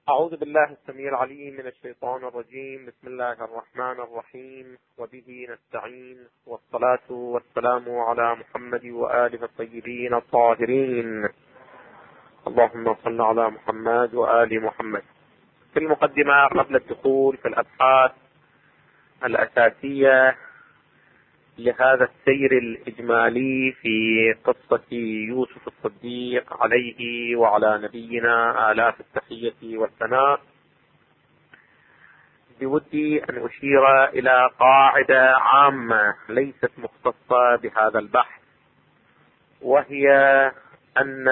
أعوذ بالله السميع العليم من الشيطان الرجيم. بسم الله الرحمن الرحيم، وبه نستعين، والصلاة والسلام على محمد وآله الطيبين الطاهرين. اللهم صل على محمد وآل محمد. في المقدمة قبل الدخول في الأبحاث الأساسية لهذا السير الإجمالي في قصة يوسف الصديق عليه وعلى نبينا آلاف التحية والثناء، بودي أن أشير إلى قاعدة عامة ليست مختصة بهذا البحث، وهي أن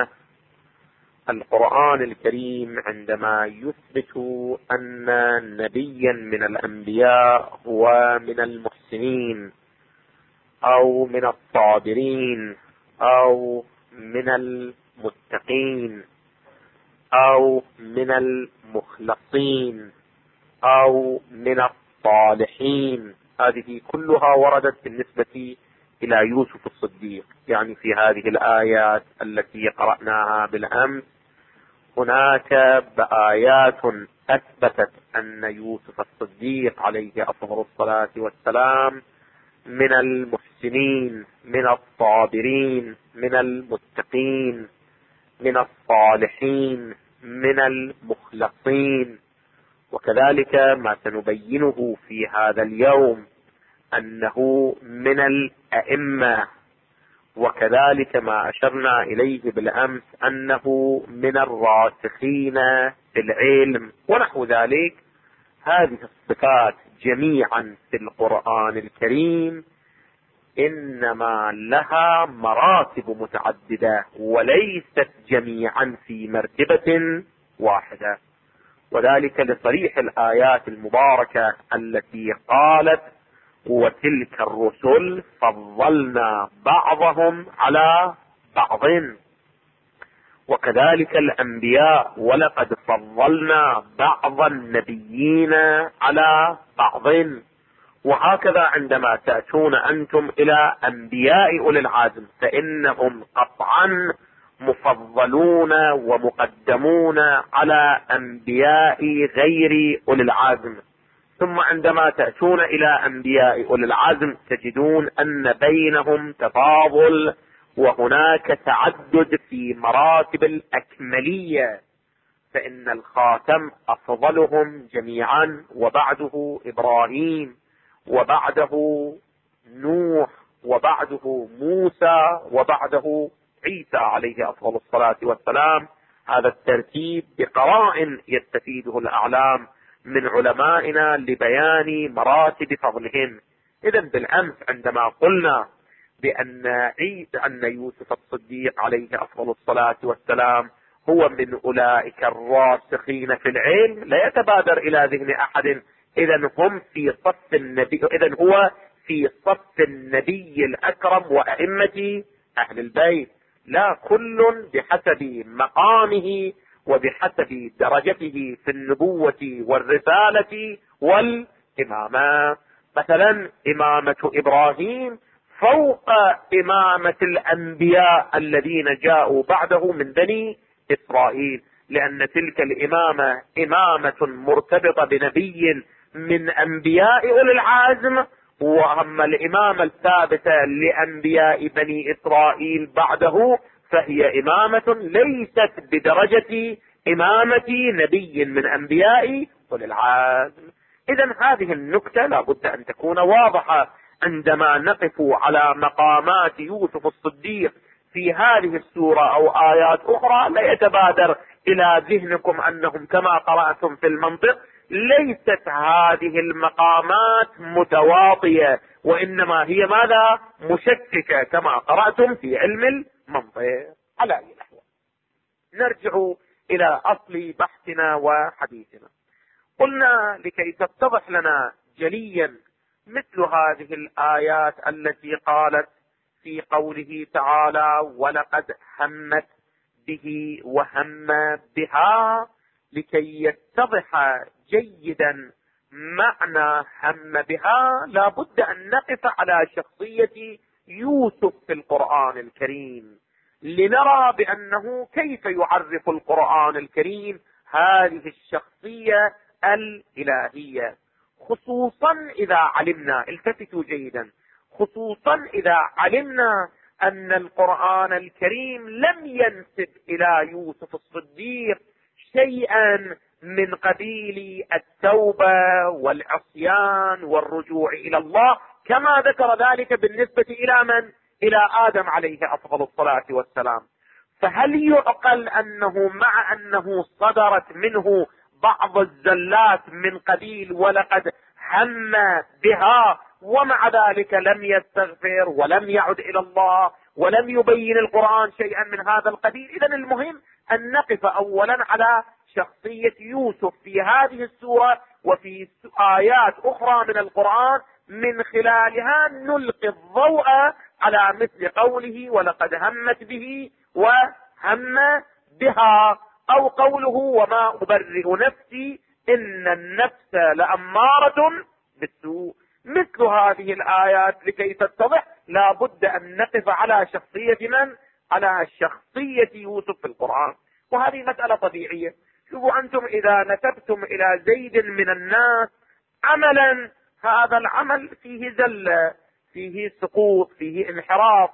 القرآن الكريم عندما يثبت أن نبيا من الأنبياء هو من المحسنين أو من الصابرين أو من المتقين أو من المخلصين أو من الصالحين، هذه كلها وردت بالنسبة إلى يوسف الصديق. يعني في هذه الآيات التي قرأناها بالأمس هناك آيات أثبتت أن يوسف الصديق عليه أفضل الصلاة والسلام من المحسنين، من الصابرين، من المتقين، من الصالحين، من المخلصين. وكذلك ما سنبينه في هذا اليوم أنه من الأئمة، وكذلك ما أشرنا إليه بالأمس أنه من الراسخين في العلم ونحو ذلك. هذه الصفات جميعا في القرآن الكريم إنما لها مراتب متعددة وليست جميعا في مرتبة واحدة، وذلك لصريح الآيات المباركة التي قالت: وتلك الرسل فضلنا بعضهم على بعض. وكذلك الأنبياء: ولقد فضلنا بعض النبيين على بعض. وهكذا عندما تأتون أنتم إلى أنبياء أولي العزم فإنهم قطعا مفضلون ومقدمون على أنبياء غير أولي العزم. ثم عندما تأتون إلى أنبياء أولي العزم تجدون أن بينهم تفاضل وهناك تعدد في مراتب الأكملية، فإن الخاتم أفضلهم جميعا، وبعده إبراهيم، وبعده نوح، وبعده موسى، وبعده عيسى عليه أفضل الصلاة والسلام. هذا الترتيب بقرائن يستفيده الأعلام من علمائنا لبيان مراتب فضلهم. إذن بالأمس عندما قلنا بأن يوسف الصديق عليه أفضل الصلاة والسلام هو من أولئك الراسخين في العلم، لا يتبادر إلى ذهن أحد إذن هو في صف النبي الأكرم وأئمة أهل البيت. لا، كل بحسب مقامه وبحسب درجته في النبوة والرسالة والإمامة. مثلا إمامة إبراهيم فوق إمامة الأنبياء الذين جاءوا بعده من بني إسرائيل، لأن تلك الإمامة إمامة مرتبطة بنبي من أنبياء أولي العزم، وأما الإمامة الثابتة لأنبياء بني إسرائيل بعده فهي إمامة ليست بدرجة إمامة نبي من أنبياء أولي العزم. إذن هذه النكتة لابد أن تكون واضحة عندما نقف على مقامات يوسف الصديق في هذه السورة أو آيات أخرى. لا يتبادر إلى ذهنكم أنهم كما قرأتم في المنطق ليست هذه المقامات متواطية، وإنما هي ماذا؟ مشككة كما قرأتم في علم المنطق. على أي نحو نرجع إلى أصل بحثنا وحديثنا. قلنا لكي تتضح لنا جليا مثل هذه الآيات التي قالت في قوله تعالى: ولقد همت به وهم بها، لكي يتضح جيدا معنى هم بها لابد أن نقف على شخصية يوسف في القرآن الكريم لنرى بأنه كيف يعرف القرآن الكريم هذه الشخصية الإلهية، خصوصا إذا علمنا، التفتوا جيدا، خصوصا إذا علمنا أن القرآن الكريم لم ينسب إلى يوسف الصديق شيئا من قبيل التوبة والعصيان والرجوع إلى الله، كما ذكر ذلك بالنسبة إلى من؟ إلى آدم عليه أفضل الصلاة والسلام. فهل يعقل أنه مع أنه صدرت منه بعض الزلات من قبيل ولقد هم بها، ومع ذلك لم يستغفر ولم يعد إلى الله ولم يبين القرآن شيئا من هذا القبيل؟ إذن المهم أن نقف أولا على شخصية يوسف في هذه السورة وفي آيات أخرى من القرآن، من خلالها نلقي الضوء على مثل قوله ولقد همت به وهم بها، أو قوله وما أبرئ نفسي إن النفس لأمارة بالسوء. مثل هذه الآيات لكي تتضح لا بد أن نقف على شخصية من؟ على شخصية يوسف في القرآن، وهذه مسألة طبيعية. شوفوا أنتم إذا نسبتم إلى زيد من الناس عملا، هذا العمل فيه زلة، فيه سقوط، فيه انحراف.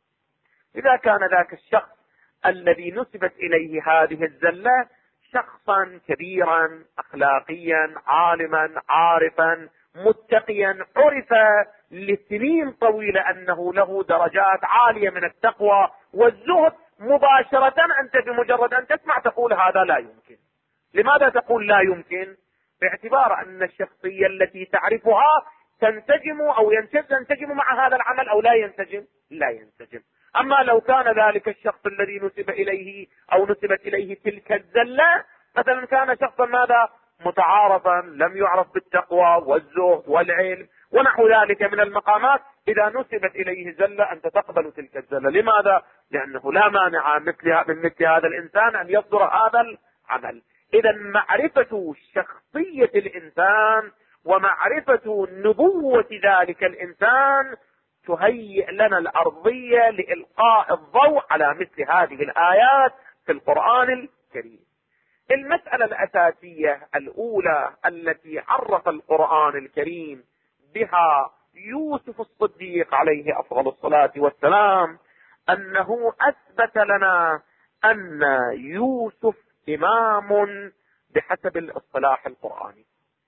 إذا كان ذاك الشخص الذي نسبت إليه هذه الزلة شخصا كبيرا أخلاقيا عالما عارفا متقيا، عرف لسنين طويلة أنه له درجات عالية من التقوى والزهد، مباشرة أنت بمجرد أن تسمع تقول هذا لا يمكن. لماذا تقول لا يمكن؟ باعتبار أن الشخصية التي تعرفها تنسجم أو ينسجم مع هذا العمل أو لا ينسجم؟ لا ينسجم. أما لو كان ذلك الشخص الذي نسب إليه أو نسبت إليه تلك الزلة مثلا كان شخصا ماذا؟ متعارفا، لم يعرف بالتقوى والزهد والعلم ونحو ذلك من المقامات، إذا نسبت إليه زلة أنت تقبل تلك الزلة. لماذا؟ لأنه لا مانع من مثل هذا الإنسان أن يصدر هذا العمل. إذا معرفة شخصية الإنسان ومعرفة نبوة ذلك الإنسان تهيئ لنا الأرضية لإلقاء الضوء على مثل هذه الآيات في القرآن الكريم. المسألة الأساسية الأولى التي عرف القرآن الكريم بها يوسف الصديق عليه أفضل الصلاة والسلام أنه أثبت لنا أن يوسف إمام بحسب الاصطلاح القرآني.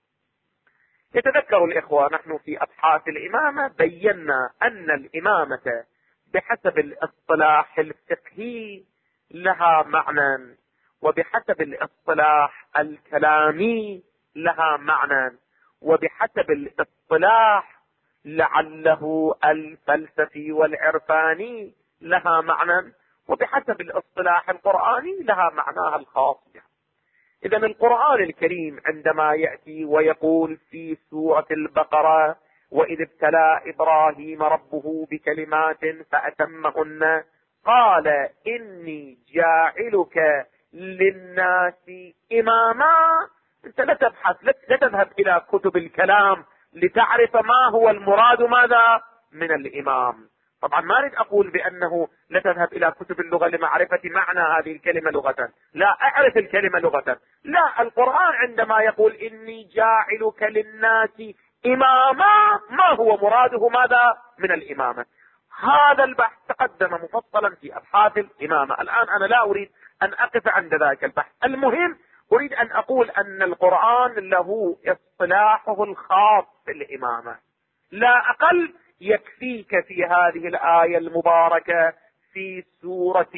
يتذكر الإخوة نحن في أبحاث الإمامة بينا أن الإمامة بحسب الاصطلاح الفقهي لها معنى، وبحسب الاصطلاح الكلامي لها معنى، وبحسب الاصطلاح لعله الفلسفي والعرفاني لها معنى، وبحسب الاصطلاح القرآني لها معناها الخاص بها. إذن القرآن الكريم عندما يأتي ويقول في سورة البقرة وإذ ابتلى إبراهيم ربه بكلمات فأتمهن قال إني جاعلك للناس إماما، أنت لا تبحث، لا تذهب إلى كتب الكلام لتعرف ما هو المراد ماذا من الإمام. طبعا ما أريد أقول بأنه لا تذهب إلى كتب اللغة لمعرفة معنى هذه الكلمة لغة، لا أعرف الكلمة لغة، لا، القرآن عندما يقول إني جاعلك للناس إماما ما هو مراده ماذا من الإمامة. هذا البحث تقدم مفصلا في أبحاث الإمامة، الآن أنا لا أريد أن أقف عند ذاك البحث. المهم أريد أن أقول أن القرآن له اصطلاحه الخاص بالإمامة، لا أقل. يكفيك في هذه الآية المباركة في سورة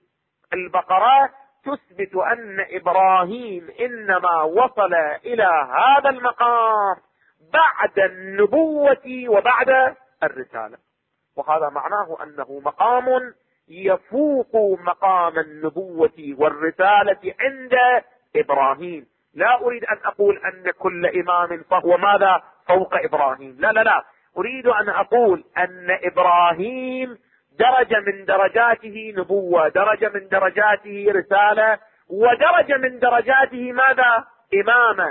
البقرة تثبت أن إبراهيم إنما وصل إلى هذا المقام بعد النبوة وبعد الرسالة، وهذا معناه أنه مقام يفوق مقام النبوة والرسالة عند إبراهيم. لا أريد أن أقول أن كل إمام فهو ماذا فوق إبراهيم، لا لا لا، أريد أن أقول أن إبراهيم درجة من درجاته نبوة، درجة من درجاته رسالة، ودرجة من درجاته ماذا إمامة،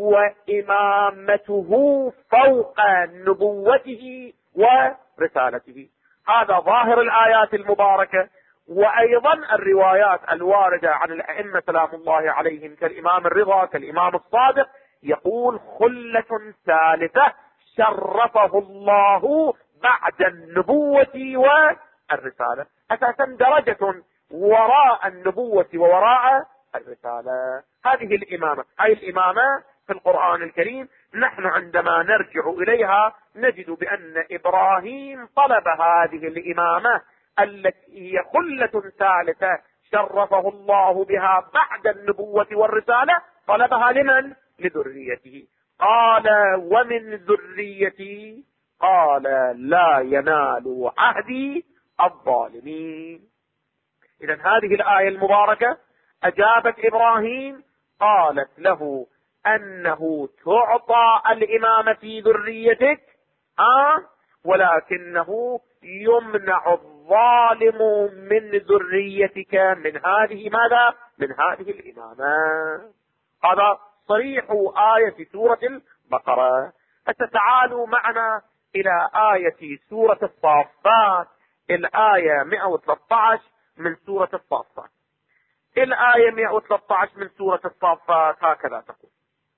وإمامته فوق نبوته ورسالته. هذا ظاهر الآيات المباركة، وأيضا الروايات الواردة عن الأئمة سلام الله عليهم كالإمام الرضا كالإمام الصادق يقول خلة ثالثة شرفه الله بعد النبوة والرسالة، أساسا درجة وراء النبوة ووراء الرسالة. هذه الإمامة، هذه الإمامة في القرآن الكريم نحن عندما نرجع إليها نجد بأن إبراهيم طلب هذه الإمامة التي هي خلة ثالثة شرفه الله بها بعد النبوة والرسالة، طلبها لمن؟ لذريته. قال ومن ذريتي، قال لا ينال عهدي الظالمين. إذا هذه الآية المباركة أجابت إبراهيم، قالت له أنه تعطى الإمامة في ذريتك ولكنه يمنع الظالم من ذريتك من هذه ماذا؟ من هذه الإمامة. هذا صريح آية سورة البقرة. فتعالوا معنا إلى آية سورة الصافات، الآية 113 من سورة الصافات. الآية 113 من سورة الصافات هكذا تقول: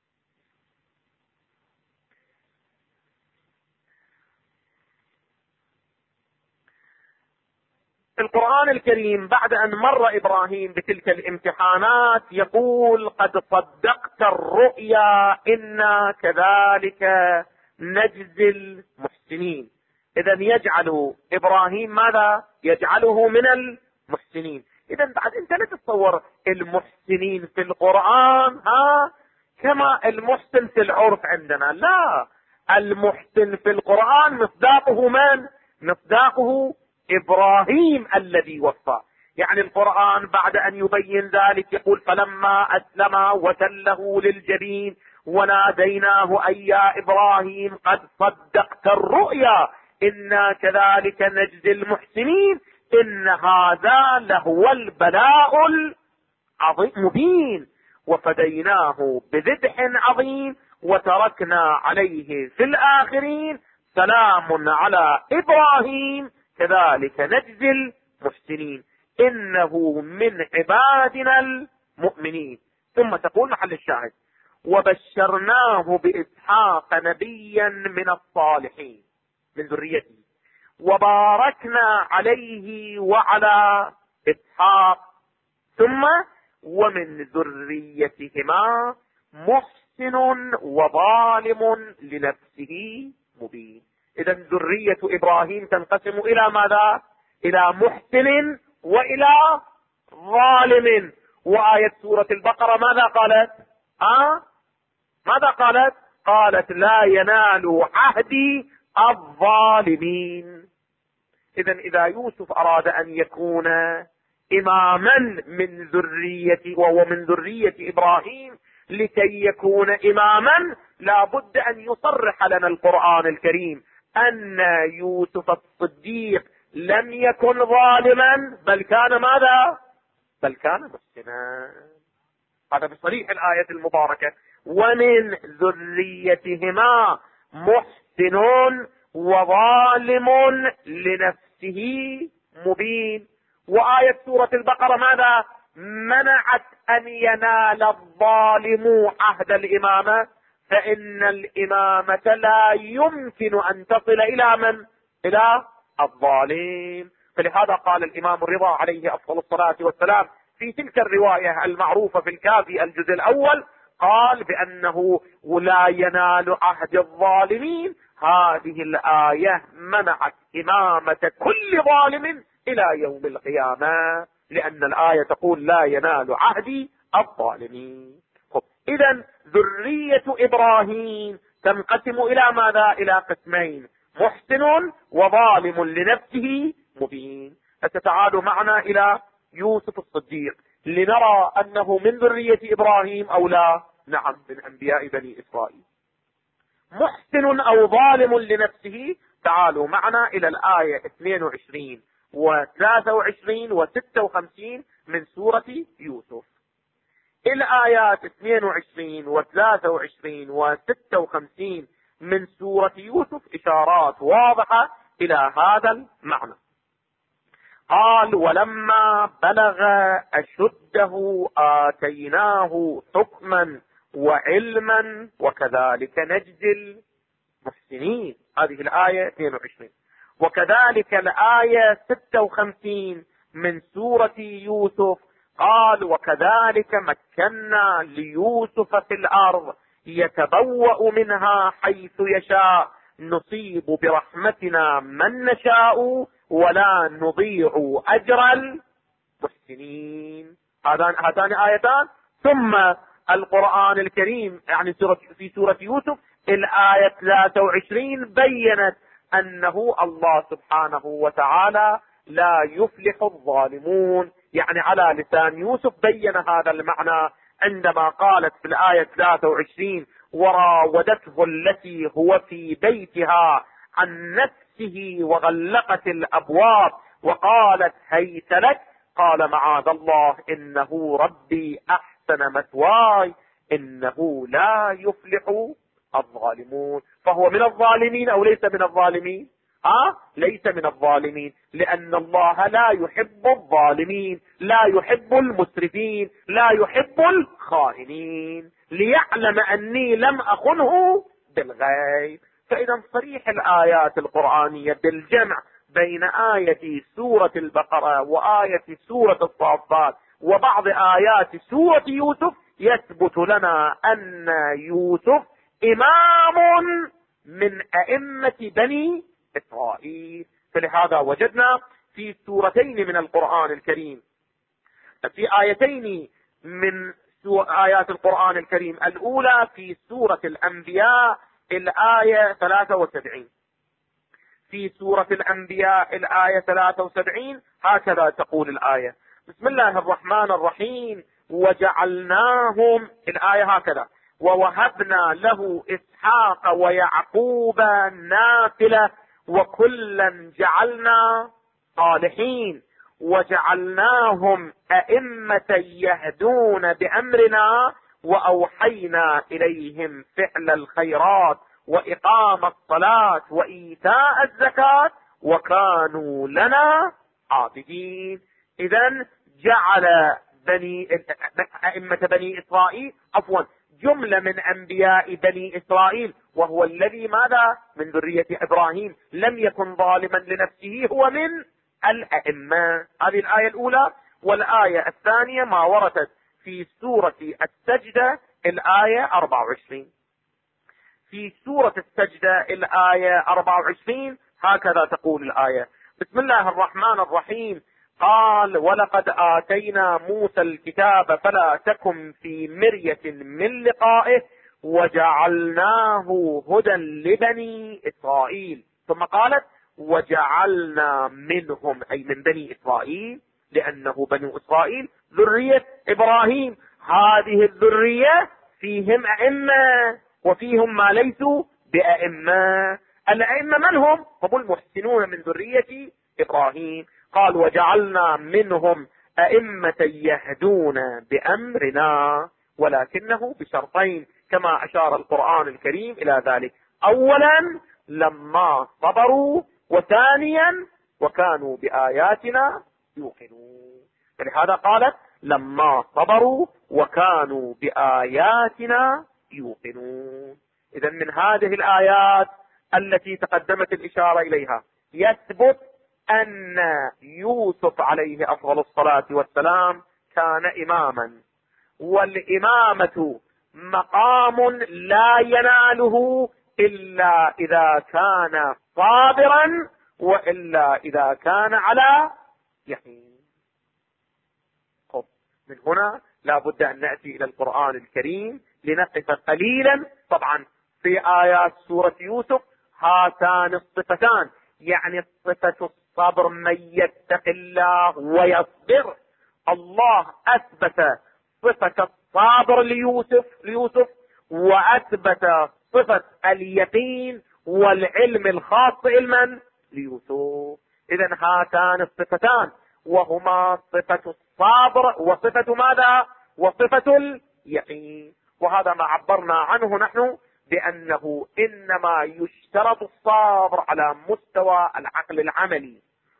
القرآن الكريم بعد أن مر إبراهيم بتلك الامتحانات يقول: قد صدقت الرؤيا إنا كذلك نجزي المحسنين. إذا يجعل إبراهيم ماذا؟ يجعله من المحسنين. إذا بعد أنت لا تتصور المحسنين في القرآن كما المحسن في العرف عندنا، لا، المحسن في القرآن مصداقه من؟ مصداقه إبراهيم الذي وفى. يعني القرآن بعد أن يبين ذلك يقول: فلما أسلم وتله للجبين وناديناه أي يا إبراهيم قد صدقت الرؤيا إنا كذلك نجزي المحسنين إن هذا لهو البلاء المبين وفديناه بذبح عظيم وتركنا عليه في الآخرين سلام على إبراهيم كذلك نجزي المحسنين إنه من عبادنا المؤمنين. ثم تقول محل الشاهد: وبشرناه بإسحاق نبيا من الصالحين من ذريته وباركنا عليه وعلى إسحاق ثم ومن ذريتهما محسن وظالم لنفسه مبين. إذا ذرية إبراهيم تنقسم إلى ماذا؟ إلى محسن وإلى ظالم. وآية سورة البقرة ماذا قالت؟ ماذا قالت؟ قالت: لا ينال عهدي الظالمين. إذا يوسف أراد أن يكون إماما من ذرية وهو من ذرية إبراهيم، لكي يكون إماما لا بد أن يصرح لنا القرآن الكريم أن يوسف الصديق لم يكن ظالما بل كان ماذا؟ بل كان محسنا. هذا بصريح الآية المباركة: ومن ذريتهما محسن وظالم لنفسه مبين. وآية سورة البقرة ماذا؟ منعت أن ينال الظالم عهد الإمامة، فإن الإمامة لا يمكن أن تصل إلى من؟ إلى الظالم. فلهذا قال الإمام الرضا عليه أفضل الصلاة والسلام في تلك الرواية المعروفة في الكافي الجزء الأول، قال بأنه لا ينال عهد الظالمين. هذه الآية منعت إمامة كل ظالم إلى يوم القيامة، لأن الآية تقول: لا ينال عهدي الظالمين. إذا ذرية إبراهيم تنقسم إلى ماذا؟ إلى قسمين: محسن وظالم لنفسه مبين. فتعالوا معنا إلى يوسف الصديق لنرى أنه من ذرية إبراهيم أو لا. نعم، من أنبياء بني إسرائيل. محسن أو ظالم لنفسه. تعالوا معنا إلى الآية 22 و23 و56 من سورة يوسف. الآيات 22 و23 و56 من سورة يوسف إشارات واضحة إلى هذا المعنى. قال ولما بلغ أشده آتيناه حكما وعلما وكذلك نجزي المحسنين. هذه الآية 22. وكذلك الآية 56 من سورة يوسف قال وكذلك مكنا ليوسف في الأرض يتبوأ منها حيث يشاء نصيب برحمتنا من نشاء ولا نضيع أجر المحسنين. هاتان آيتان. ثم القرآن الكريم يعني في سورة يوسف الآية 23 بيّنت أنه الله سبحانه وتعالى لا يفلح الظالمون. يعني على لسان يوسف بين هذا المعنى عندما قالت في الآية 23 وراودته التي هو في بيتها عن نفسه وغلقت الأبواب وقالت هيت لك قال معاذ الله إنه ربي أحسن مثواي إنه لا يفلح الظالمون. فهو من الظالمين أو ليس من الظالمين؟ ليس من الظالمين، لأن الله لا يحب الظالمين، لا يحب المسرفين، لا يحب الخائنين، ليعلم أني لم أخنه بالغيب. فإذا صريح الآيات القرآنية بالجمع بين آية سورة البقرة وآية سورة الصافات وبعض آيات سورة يوسف يثبت لنا أن يوسف إمام من أئمة بني إسرائيل. فلهذا وجدنا في سورتين من القرآن الكريم، في آيتين من آيات القرآن الكريم، الأولى في سورة الأنبياء الآية 73. في سورة الأنبياء الآية 73 هكذا تقول الآية: بسم الله الرحمن الرحيم وجعلناهم، الآية هكذا: ووهبنا له إسحاق ويعقوب نافلة وكلا جعلنا صالحين وجعلناهم أئمة يهدون بأمرنا وأوحينا إليهم فعل الخيرات وإقام الصلاة وإيتاء الزكاة وكانوا لنا عابدين. إذن جعل أئمة بني إسرائيل جملة من أنبياء بني إسرائيل، وهو الذي ماذا؟ من ذرية إبراهيم، لم يكن ظالما لنفسه، هو من الأئمة. هذه الآية الأولى. والآية الثانية ما وردت في سورة السجدة الآية 24. في سورة السجدة الآية 24 هكذا تقول الآية: بسم الله الرحمن الرحيم قال ولقد آتينا موسى الكتاب فلا تكن في مرية من لقائه وجعلناه هدى لبني إسرائيل. ثم قالت وجعلنا منهم، أي من بني إسرائيل، لأنه بني إسرائيل ذرية إبراهيم. هذه الذرية فيهم أئمة وفيهم ما ليسوا بأئمة. الأئمة من هم؟ هم المحسنون من ذرية إبراهيم. قال وجعلنا منهم أئمة يهدون بأمرنا، ولكنه بشرطين كما أشار القرآن الكريم إلى ذلك: أولا لما صبروا، وثانيا وكانوا بآياتنا يوقنون. فلهذا قالت لما صبروا وكانوا بآياتنا يوقنون. إذن من هذه الآيات التي تقدمت الإشارة إليها يثبت أن يوسف عليه أفضل الصلاة والسلام كان إماما، والإمامة مقام لا يناله إلا إذا كان صابرا وإلا إذا كان على يقين. من هنا لا بد أن نأتي إلى القرآن الكريم لنقف قليلا. طبعا في آيات سورة يوسف هاتان الصفتان، يعني صفة الصبر، من يتق الله ويصبر. الله أثبت صفة الصبر ليوسف وأثبت صفة اليقين والعلم الخاص علما ليوسف. إذن هاتان الصفتان وهما صفة الصبر وصفة ماذا؟ وصفة اليقين. وهذا ما عبرنا عنه نحن بأنه إنما يشترط الصبر على مستوى العقل العملي،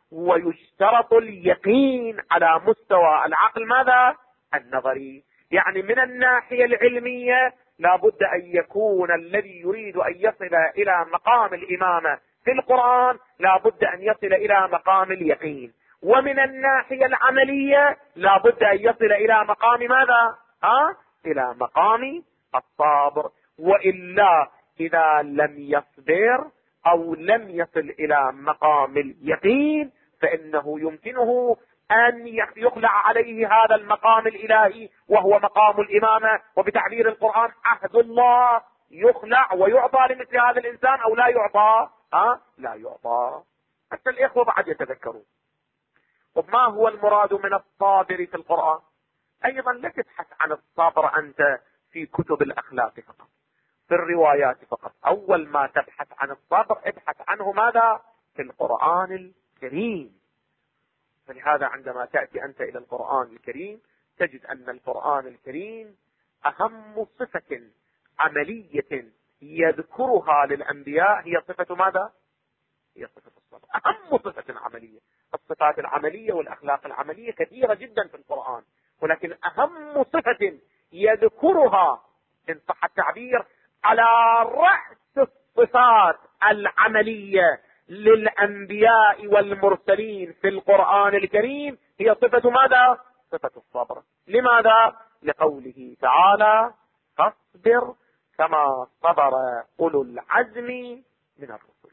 ويشترط اليقين على مستوى العقل ماذا؟ النظري. يعني من الناحية العلمية لابد أن يكون الذي يريد أن يصل إلى مقام الإمامة في القرآن لابد أن يصل إلى مقام اليقين، ومن الناحية العملية لابد أن يصل إلى مقام ماذا؟ إلى مقام الصبر. وإلا إذا لم يصبر أو لم يصل إلى مقام اليقين فإنه يمكنه أن يخلع عليه هذا المقام الإلهي وهو مقام الإمامة، وبتعبير القرآن عهد الله يخلع ويعطى لمثل هذا الإنسان أو لا يعطى؟ لا يعطى. حتى الإخوة بعد يتذكرون. وما هو المراد من الصابر في القرآن؟ أيضا لا تبحث عن الصبر أنت في كتب الأخلاق فقط، في الروايات فقط. أول ما تبحث عن الصبر ابحث عنه ماذا؟ في القرآن الكريم. فلهذا عندما تأتي أنت إلى القرآن الكريم تجد أن القرآن الكريم أهم صفة عملية يذكرها للأنبياء هي صفة ماذا؟ هي صفة الصبر. أهم صفة عملية. الصفات العملية والأخلاق العملية كثيرة جدا في القرآن، ولكن أهم صفة يذكرها إن صح التعبير على رأس الصفات العملية للأنبياء والمرسلين في القرآن الكريم هي صفة ماذا؟ صفة الصبر. لماذا؟ لقوله تعالى فاصبر كما صبر أولو العزم من الرسل.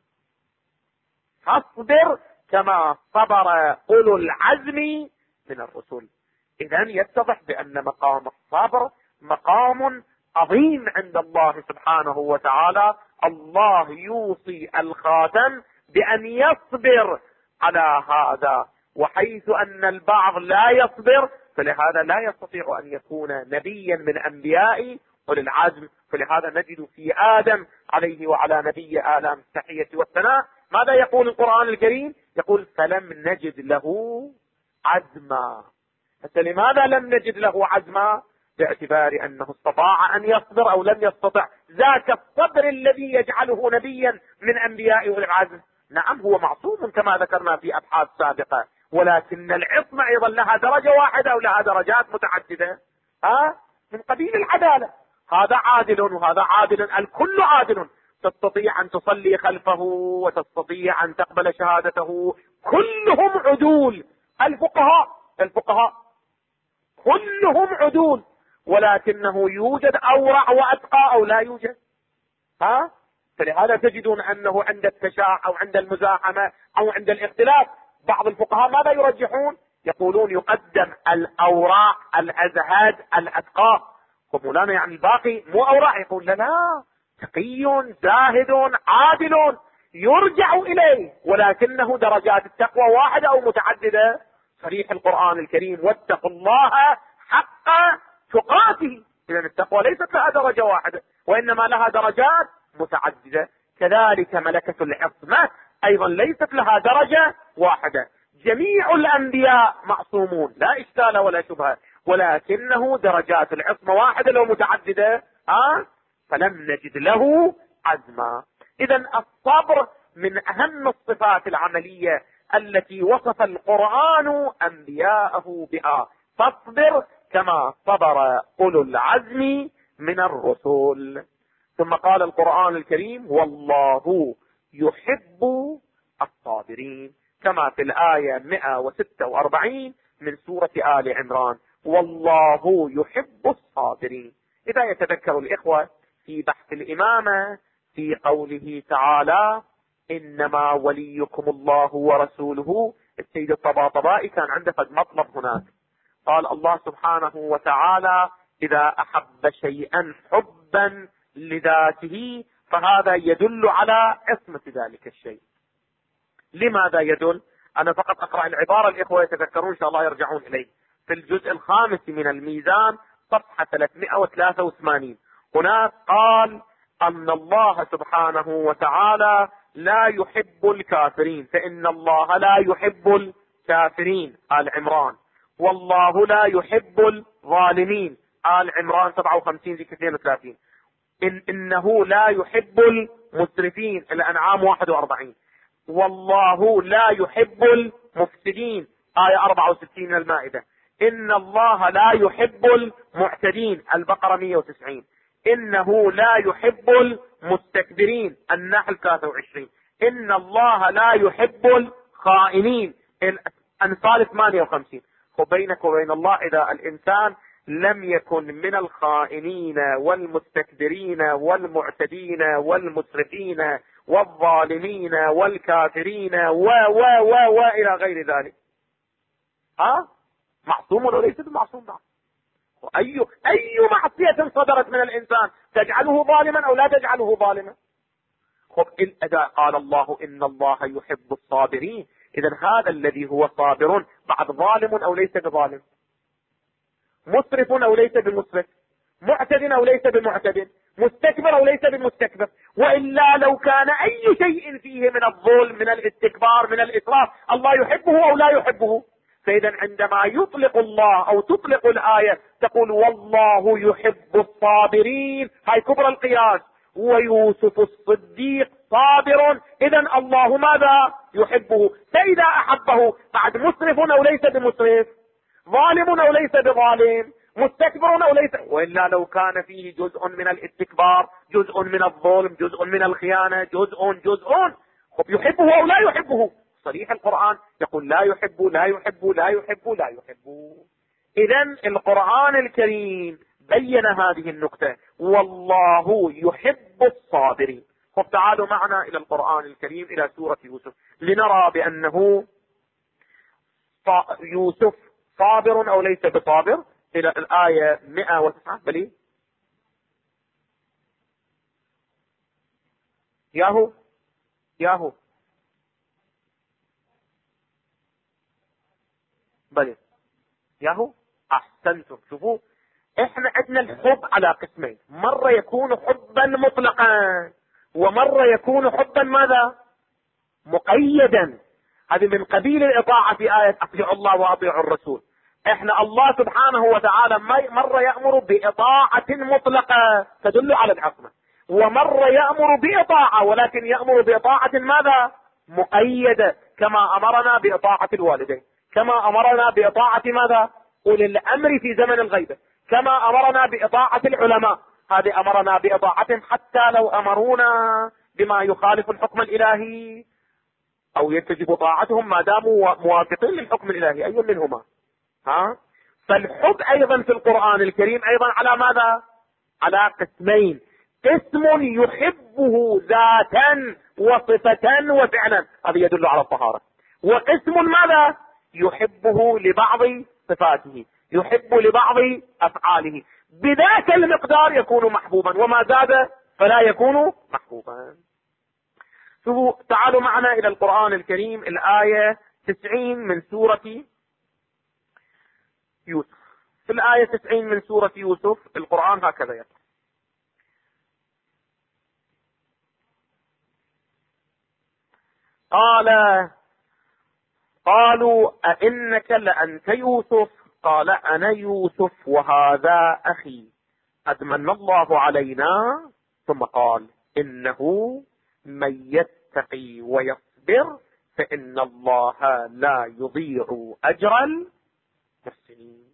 فاصبر كما صبر أولو العزم من الرسل. إذن يتضح بأن مقام الصبر مقام عظيم عند الله سبحانه وتعالى. الله يوصي الخاتم بأن يصبر على هذا، وحيث أن البعض لا يصبر فلهذا لا يستطيع أن يكون نبيا من أنبياء أولي العزم. فلهذا نجد في آدم عليه وعلى نبي آدم التحية والثناء ماذا يقول القرآن الكريم؟ يقول فلم نجد له عزما. لماذا لم نجد له عزما؟ باعتبار أنه استطاع أن يصبر أو لم يستطع. ذاك الصبر الذي يجعله نبيا من أنبياء أولي العزم. نعم هو معصوم كما ذكرنا في أبحاث سابقة، ولكن العصمة أيضا لها درجة واحدة أو لها درجات متعددة. من قبيل العدالة، هذا عادل وهذا عادل، الكل عادل. تستطيع أن تصلي خلفه وتستطيع أن تقبل شهادته، كلهم عدول. الفقهاء كلهم عدول، ولكنه يوجد أورع وأتقى أو لا يوجد. فلهذا تجدون أنه عند التشاع أو عند المزاحمة أو عند الاختلاف بعض الفقهاء ماذا يرجحون؟ يقولون يقدم الأورع الأزهد الأتقى. ومولانا يعني الباقي مو أورع، يقول لا تقي زاهد عادل يرجع إليه، ولكنه درجات التقوى واحدة أو متعددة. صريح القرآن الكريم واتقوا الله حق تقاته. إذن التقوى ليست لها درجة واحدة وإنما لها درجات متعددة. كذلك ملكة العصمة أيضا ليست لها درجة واحدة. جميع الأنبياء معصومون لا إشكال ولا شبهة، ولكنه درجات العصمة واحدة لو متعددة. فلم نجد له عزما. إذن الصبر من أهم الصفات العملية التي وصف القرآن أنبياءه بها. فاصبر كما صبر أولو العزم من الرسل. ثم قال القرآن الكريم والله يحب الصابرين، كما في الآية 146 من سورة آل عمران، والله يحب الصابرين. إذا يتذكر الإخوة في بحث الإمامة في قوله تعالى إنما وليكم الله ورسوله، السيد الطباطبائي كان عنده فد مطلب هناك. قال الله سبحانه وتعالى إذا أحب شيئا حبا لذاته فهذا يدل على عصمة ذلك الشيء. لماذا يدل؟ أنا فقط أقرأ العبارة، الإخوة يتذكرون إن شاء الله يرجعون إليه. في الجزء الخامس من الميزان صفحة 383 هناك قال أن الله سبحانه وتعالى لا يحب الكافرين، فإن الله لا يحب الكافرين آل عمران، والله لا يحب الظالمين آل عمران 57 ذي 32، إنه لا يحب المسرفين الأنعام 41. والله لا يحب المفسدين. آية 64 من المائدة. إن الله لا يحب المعتدين. البقرة 190. إنه لا يحب المستكبرين. النحل 23. إن الله لا يحب الخائنين. الأنفال 58. وبينك وبين الله إذا الإنسان لم يكن من الخائنين والمستكبرين والمعتدين والمسرفين والظالمين والكافرين إلى غير ذلك، معصوم وليس بمعصوم. أي معصية صدرت من الإنسان تجعله ظالما أو لا تجعله ظالما؟ إذا قال الله إن الله يحب الصابرين، إذا هذا الذي هو صابر بعد ظالم أو ليس بظالم، مسرف أو ليس بمسرف، معتد أو ليس بمعتد، مستكبر أو ليس بمستكبر. وإلا لو كان أي شيء فيه من الظلم من الاستكبار من الإسراف الله يحبه أو لا يحبه. فإذا عندما يطلق الله أو تطلق الآية تقول والله يحب الصابرين، هاي كبرى القياس، ويوسف الصديق صابر، إذا الله ماذا يحبه. فإذا أحبه بعد مسرف أو ليس بمسرف، ظالم أو ليس بظالم، مستكبر أو ليس، وإلا لو كان فيه جزء من الاستكبار، جزء من الظلم، جزء من الخيانة، جزء يحبه أو لا يحبه. صريح القرآن يقول لا يحب لا يحب لا يحب لا يحب. إذا القرآن الكريم بين هذه النقطة، والله يحب الصابرين. تعالوا معنا إلى القرآن الكريم إلى سورة يوسف لنرى بأنه يوسف صابر أو ليس بصابر. إلى الآية 109 بلي ياهو بلي ياهو أحسنتم. شوفوا احنا عندنا الحب على قسمين، مرة يكون حبا مطلقا ومرة يكون حبا ماذا مقيدا. هذه من قبيل الإطاعة في آية أطيعوا الله وأطيعوا الرسول. احنا الله سبحانه وتعالى مرة يأمر بإطاعة مطلقة تدل على العصمة، ومرة يأمر بإطاعة ولكن يأمر بإطاعة ماذا مقيدة، كما أمرنا بإطاعة الوالدين، كما أمرنا بإطاعة ماذا أولي الأمر في زمن الغيبة، كما أمرنا بإطاعة العلماء. هذه أمرنا بإطاعتهم حتى لو أمرونا بما يخالف الحكم الإلهي أو يجب طاعتهم ما داموا موافقين للحكم الإلهي، أي منهما. فالحب أيضا في القرآن الكريم أيضا على ماذا؟ على قسمين، قسم يحبه ذاتا وصفة وفعلا، هذا يدل على الطهارة، وقسم ماذا يحبه لبعض صفاته، يحب لبعض أفعاله، بذاك المقدار يكون محبوبا، وما زاد فلا يكون محبوبا. تعالوا معنا إلى القرآن الكريم الآية 90 من سورة يوسف. في الآية 90 من سورة يوسف القرآن هكذا يقول: قالوا أئنك لأنت يوسف قال أنا يوسف وهذا أخي قد من الله علينا، ثم قال إنه من يتقي ويصبر فإن الله لا يضيع أجر المحسنين.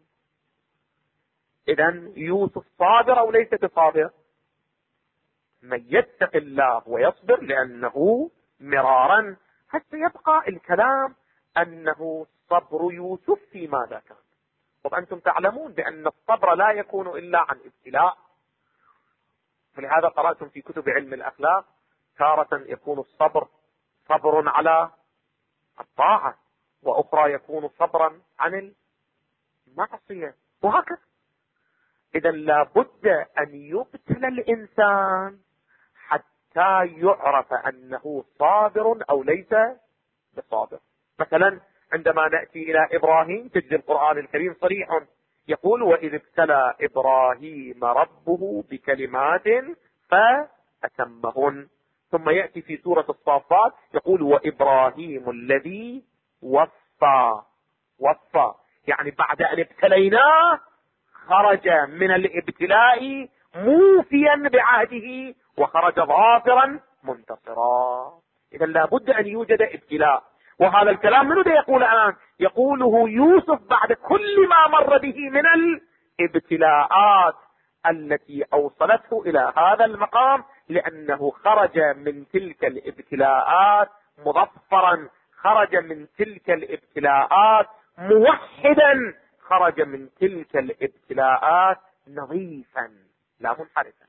إذن يوسف صابر أو ليس بصابر؟ من يتق الله ويصبر، لأنه مرارا حتى يبقى الكلام أنه صبر يوسف في ماذا كان. وأنتم تعلمون بأن الصبر لا يكون إلا عن ابتلاء، فلهذا قرأتم في كتب علم الأخلاق تارة يكون الصبر صبر على الطاعة، وأخرى يكون صبرا عن المعصية، وهكذا. إذا لابد أن يبتلى الإنسان حتى يعرف أنه صابر أو ليس بصابر. مثلا عندما نأتي إلى إبراهيم تجد القرآن الكريم صريح يقول: وإذ ابتلى إبراهيم ربه بكلمات فأتمهن. ثم يأتي في سورة الصافات يقول: وإبراهيم الذي وفى. يعني بعد أن ابتليناه خرج من الابتلاء موفيا بعهده وخرج ظافرا منتصرا. إذا لابد أن يوجد ابتلاء. وهذا الكلام منو يقول الآن؟ يقوله يوسف بعد كل ما مر به من الابتلاءات التي أوصلته إلى هذا المقام، لأنه خرج من تلك الابتلاءات مظفرا، خرج من تلك الابتلاءات موحدا، خرج من تلك الابتلاءات نظيفا لا منحرفا.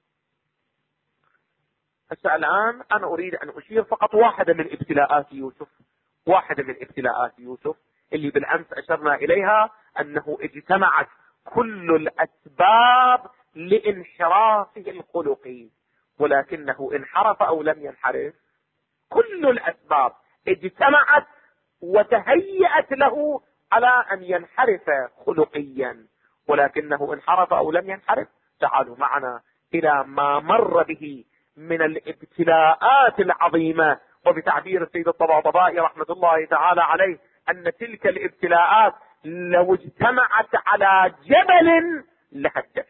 هسه الآن أنا أريد أن أشير فقط واحدة من ابتلاءات يوسف، واحدة من ابتلاءات يوسف اللي بالأمس أشرنا إليها، أنه اجتمعت كل الأسباب لانحرافه الخلقي، ولكنه انحرف أو لم ينحرف؟ كل الأسباب اجتمعت وتهيأت له على أن ينحرف خلقيا، ولكنه انحرف أو لم ينحرف؟ تعالوا معنا إلى ما مر به من الابتلاءات العظيمة، وبتعبير السيد الطباطبائي رحمة الله تعالى عليه أن تلك الابتلاءات لو اجتمعت على جبل لهدته،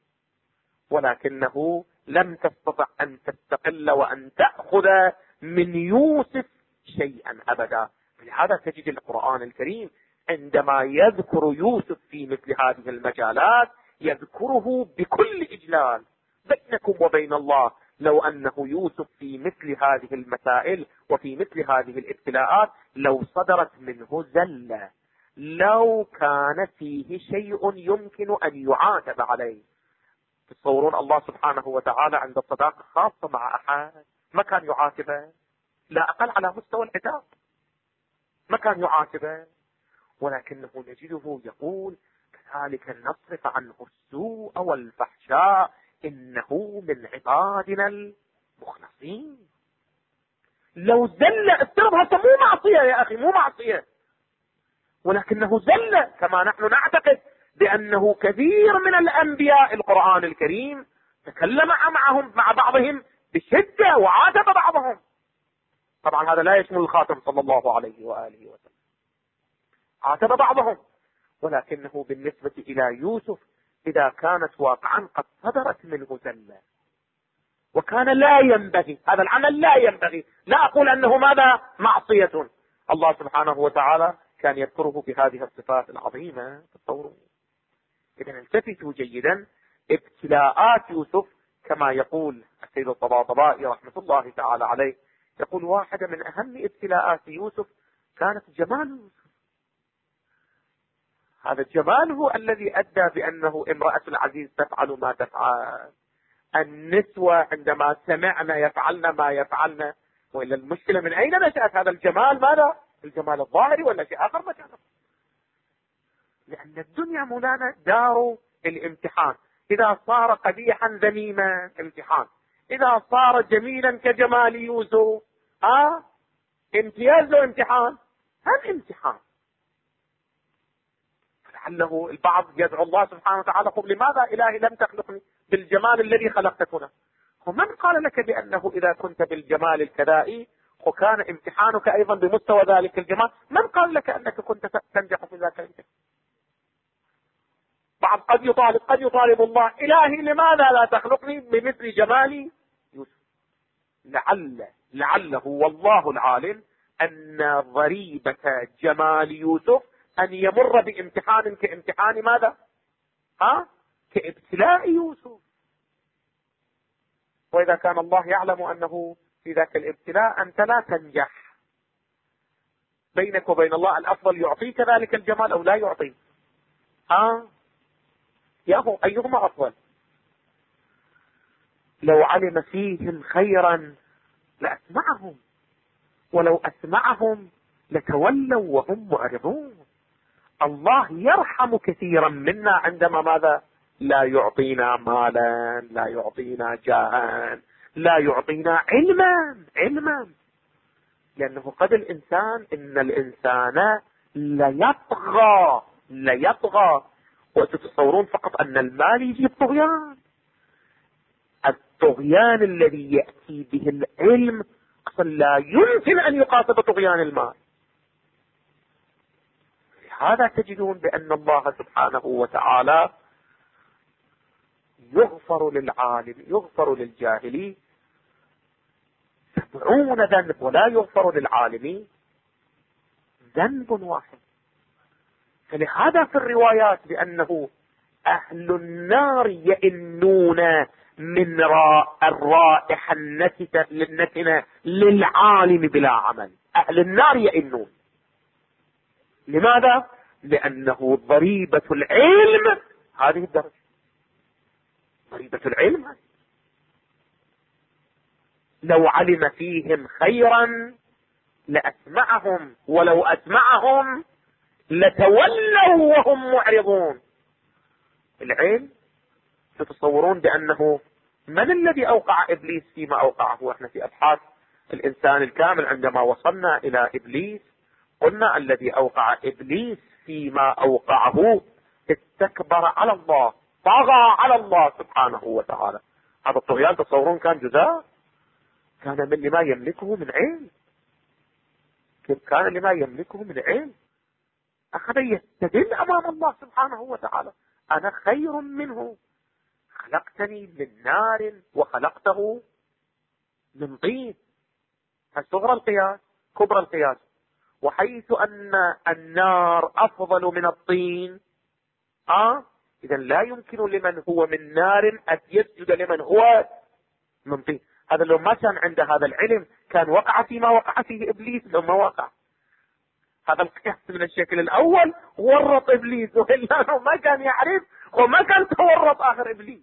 ولكنه لم تستطع أن تستقل وأن تأخذ من يوسف شيئا أبدا. لهذا تجد القرآن الكريم عندما يذكر يوسف في مثل هذه المجالات يذكره بكل إجلال. بينكم وبين الله لو أنه يوسف في مثل هذه المسائل وفي مثل هذه الابتلاءات لو صدرت منه زلة، لو كان فيه شيء يمكن أن يعاتب عليه، تصورون الله سبحانه وتعالى عند الصداقة خاصة مع أحد ما كان يعاتبه؟ لا أقل على مستوى العتاب ما كان يعاتبه، ولكنه نجده يقول كذلك نصرف عنه السوء والفحشاء إنه من عبادنا المخلصين. لو زل استربها مو معصية يا أخي، مو معصية، ولكنه زل. كما نحن نعتقد بأنه كثير من الأنبياء القرآن الكريم تكلم معهم مع بعضهم بشدة وعاتب بعضهم. طبعا هذا لا يشمل الخاتم صلى الله عليه وآله وسلم، عاتب بعضهم، ولكنه بالنسبة إلى يوسف إذا كانت واقعا قد صدرت منه زلة وكان لا ينبغي هذا العمل، لا ينبغي، لا أقول أنه ماذا معصية، الله سبحانه وتعالى كان يذكره بهذه الصفات العظيمة. تصورون. إذن التفتوا جيدا، ابتلاءات يوسف كما يقول السيد الطباطبائي رحمة الله تعالى عليه، يقول واحدة من أهم ابتلاءات يوسف كانت جمال يوسف. هذا الجمال هو الذي أدى بأنه امرأة العزيز تفعل ما تفعل، النسوة عندما سمعنا يفعلن ما يفعلن. وإلا المشكلة من أين نشأت هذا الجمال؟ ماذا؟ الجمال الظاهري ولا شيء آخر؟ ما كان، لأن الدنيا مولانا دار الامتحان. إذا صار قبيحا ذميما امتحان، إذا صار جميلا كجمال يوسف امتياز له امتحان، هم امتحان. لعله البعض يدعو الله سبحانه وتعالى قل لماذا إلهي لم تخلقني بالجمال الذي خلقتك هنا؟ ومن قال لك بأنه إذا كنت بالجمال الكذائي وكان امتحانك أيضا بمستوى ذلك الجمال، من قال لك أنك كنت تنجح في ذاك الامتحان؟ بعض قد يطالب الله إلهي لماذا لا تخلقني بمثل جمال يوسف؟ لعله والله العالم أن ضريبة جمال يوسف أن يمر بامتحان كامتحان ماذا؟ كابتلاء يوسف. وإذا كان الله يعلم أنه في ذاك الابتلاء أنت لا تنجح، بينك وبين الله الأفضل يعطيك ذلك الجمال أو لا يعطيه؟ ياهو أيهما أفضل؟ لو علم فيهم خيرا لأسمعهم، ولو أسمعهم لتولوا وهم معرضون. الله يرحم كثيرا منا عندما ماذا؟ لا يعطينا مالا، لا يعطينا جاها، لا يعطينا علما، لأنه قد الإنسان إن الإنسان ليطغى. وتتصورون فقط أن المال يجيب طغيان. الطغيان الذي يأتي به العلم أصلا لا يمكن أن يقاس بطغيان المال. هذا تجدون بأن الله سبحانه وتعالى يغفر للعالم يغفر للجاهلي. 70 ذنب ولا يغفر للعالمين ذنب واحد. فلهذا في الروايات بأنه أهل النار يئنون من الرائحة النتنة للعالم بلا عمل. أهل النار يئنون. لماذا؟ لأنه ضريبة العلم هذه الدرجة، ضريبة العلم هذه. لو علم فيهم خيرا لأسمعهم، ولو أسمعهم لتولوا وهم معرضون. العلم تتصورون بأنه من الذي أوقع إبليس فيما أوقعه؟ احنا في أبحاث الإنسان الكامل عندما وصلنا إلى إبليس قلنا الذي أوقع إبليس فيما أوقعه استكبر على الله، طغى على الله سبحانه وتعالى. هذا الطغيان تصورون كان جزاء؟ كان من لما يملكه من علم، كان لما يملكه من علم. أخذ يستدل أمام الله سبحانه وتعالى: أنا خير منه، خلقتني من نار وخلقته من طين. فصغر القياس كبر القياس. وحيث أن النار أفضل من الطين، إذا لا يمكن لمن هو من نار أن يسجد لمن هو من طين. هذا لو ما كان عنده هذا العلم كان وقع فيما وقع فيه إبليس. لو ما وقع هذا القياس من الشكل الأول ورط إبليس، وإلا ما كان يعرف وما كان تورط آخر إبليس.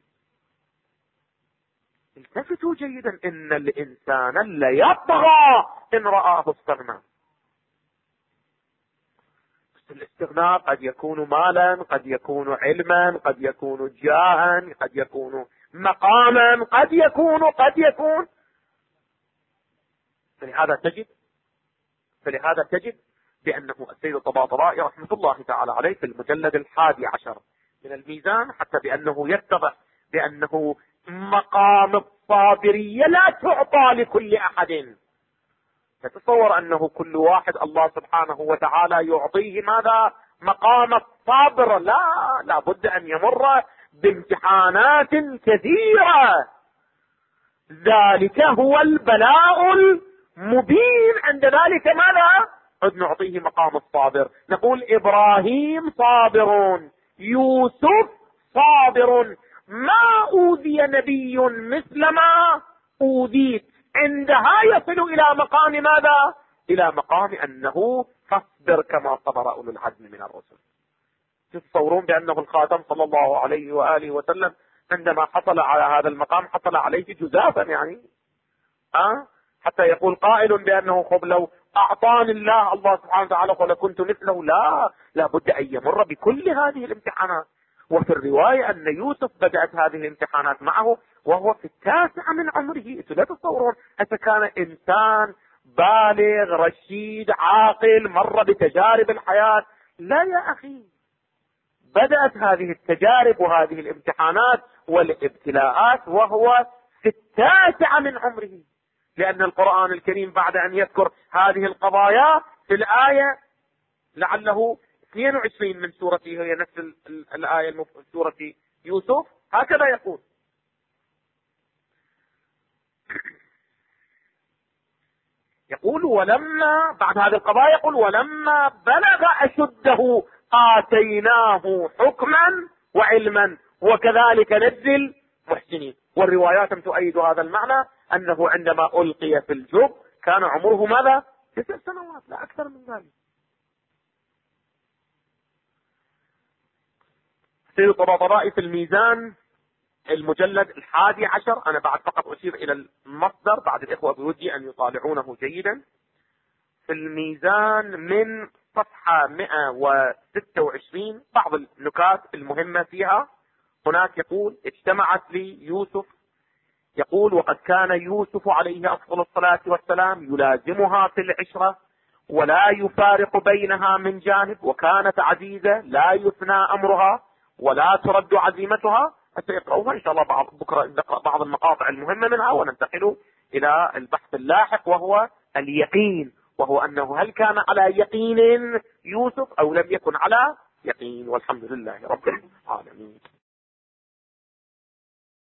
التفتوا جيدا: إن الإنسان ليطغى إن رآه استغنى. الاستغناء قد يكون مالا، قد يكون علما، قد يكون جاها، قد يكون مقاما، قد يكون. فلهذا تجد بأنه السيد الطباطبائي رحمة الله تعالى عليه في المجلد 11 من الميزان، حتى بأنه يتضح بأنه مقام الصابرية لا تعطى لكل أحد. تتصور أنه كل واحد الله سبحانه وتعالى يعطيه ماذا؟ مقام الصابر. لا بد أن يمر بامتحانات كثيرة. ذلك هو البلاء المبين. عند ذلك ماذا؟ قد نعطيه مقام الصابر. نقول إبراهيم صابر، يوسف صابر، ما أوذي نبي مثل ما أوذيت. عندها يصل إلى مقام ماذا؟ إلى مقام أنه فاصبر كما صبر أولو العزم من الرسل. تتصورون بأنه الخاتم صلى الله عليه وآله وسلم عندما حصل على هذا المقام حصل عليه جزافا يعني؟ حتى يقول قائل بأنه خب لو أعطاني الله سبحانه وتعالى ولكنت مثله. لا بد أن يمر بكل هذه الامتحانات. وفي الرواية أن يوسف بدأت هذه الامتحانات معه وهو في 9 من عمره. لا تتصورون حتى كان إنسان بالغ رشيد عاقل مر بتجارب الحياة. لا يا أخي، بدأت هذه التجارب وهذه الامتحانات والابتلاءات وهو في 9 من عمره. لأن القرآن الكريم بعد أن يذكر هذه القضايا في الآية لعله 22 من سورته، هي نفس الآية في سورة يوسف، هكذا يقول ولما بعد هذه القضايا يقول ولما بلغ أشده آتيناه حكما وعلما وكذلك نجزي المحسنين. والروايات تؤيد هذا المعنى، أنه عندما ألقي في الجب كان عمره ماذا؟ 9 سنوات، لا أكثر من ذلك. سيد الطباطبائي في الميزان المجلد 11، أنا بعد فقط أشير إلى المصدر، بعد الإخوة بودي أن يطالعونه جيدا. في الميزان من صفحة 126 بعض النكات المهمة فيها. هناك يقول اجتمعت لي يوسف، يقول وقد كان يوسف عليه أفضل الصلاة والسلام يلازمها في العشرة ولا يفارق بينها من جانب، وكانت عزيزة لا يثنى أمرها ولا ترد عزيمتها. سيقرأوها إن شاء الله بكرة، نقرأ بعض المقاطع المهمة منها وننتقل إلى البحث اللاحق وهو اليقين، وهو أنه هل كان على يقين يوسف أو لم يكن على يقين. والحمد لله رب العالمين.